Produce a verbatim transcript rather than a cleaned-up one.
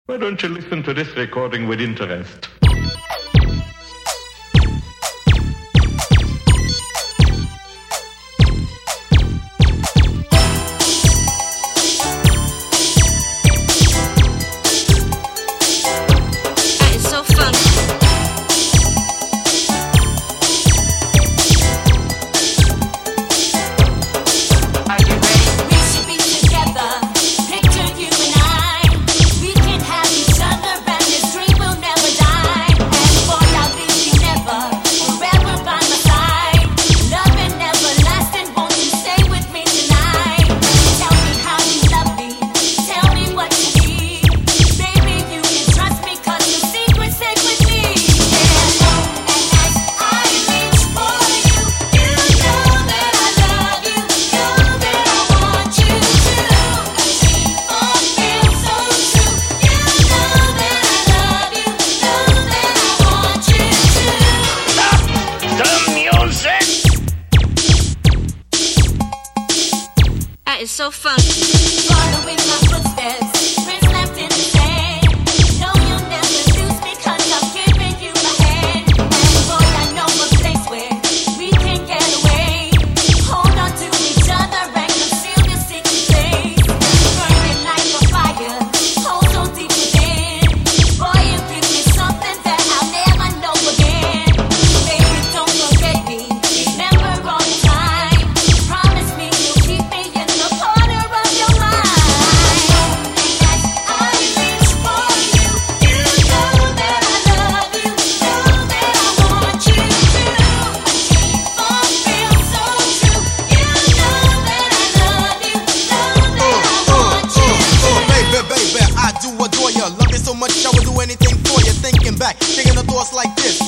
Why don't you listen to this recording with interest? It's so funky. Following my footsteps, prints left in the sand. No, you'll never lose me, cause I'm giving you my hand. And boy, I know a place where we can get away. Hold on to each other and conceal your secret place. Burning like a fire, hold so deep within. Boy, you give me something that I'll never know again. Baby, don't forget me, remember all the time. Promise me you'll keep me in the corner of your mind. As I reach for you, you know that I love you, know that I want you to. I keep on feeling so true. You know that I love you, know that I want you to. Baby, baby, I do adore you. Love you so much I would do anything for you. Thinking back, thinking of thoughts like this.